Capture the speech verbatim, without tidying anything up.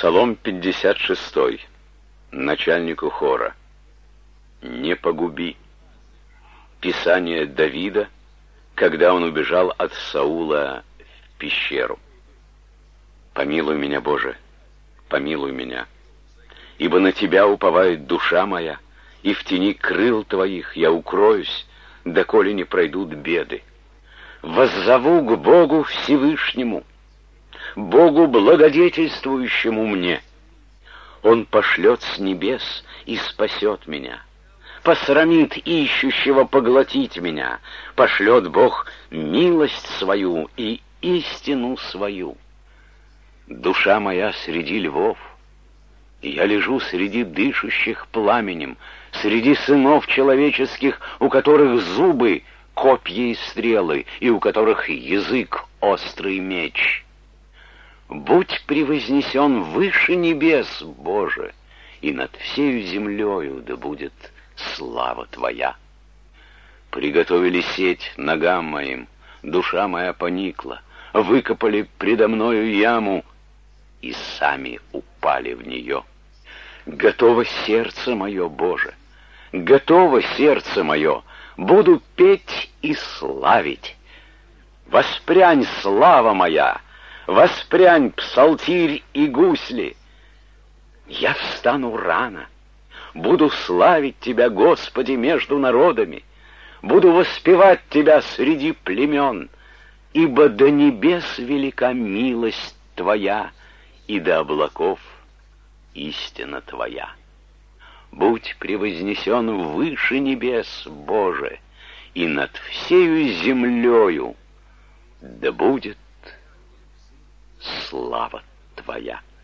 Псалом пятьдесят шестой. Начальнику хора. «Не погуби». Писание Давида, когда он убежал от Саула в пещеру. «Помилуй меня, Боже, помилуй меня, ибо на Тебя уповает душа моя, и в тени крыл Твоих я укроюсь, доколе не пройдут беды. Воззову к Богу Всевышнему, Богу благодетельствующему мне. Он пошлет с небес и спасет меня, посрамит ищущего поглотить меня, пошлет Бог милость свою и истину свою. Душа моя среди львов, и я лежу среди дышащих пламенем, среди сынов человеческих, у которых зубы — копья и стрелы, и у которых язык — острый меч. Будь превознесен выше небес, Боже, и над всею землею да будет слава Твоя. Приготовили сеть ногам моим, душа моя поникла, выкопали предо мною яму и сами упали в нее. Готово сердце мое, Боже, готово сердце мое, буду петь и славить. Воспрянь, слава моя, воспрянь, псалтирь и гусли. Я встану рано, буду славить Тебя, Господи, между народами, буду воспевать Тебя среди племен, ибо до небес велика милость Твоя, и до облаков истина Твоя. Будь превознесен выше небес, Боже, и над всею землею да будет слава Твоя.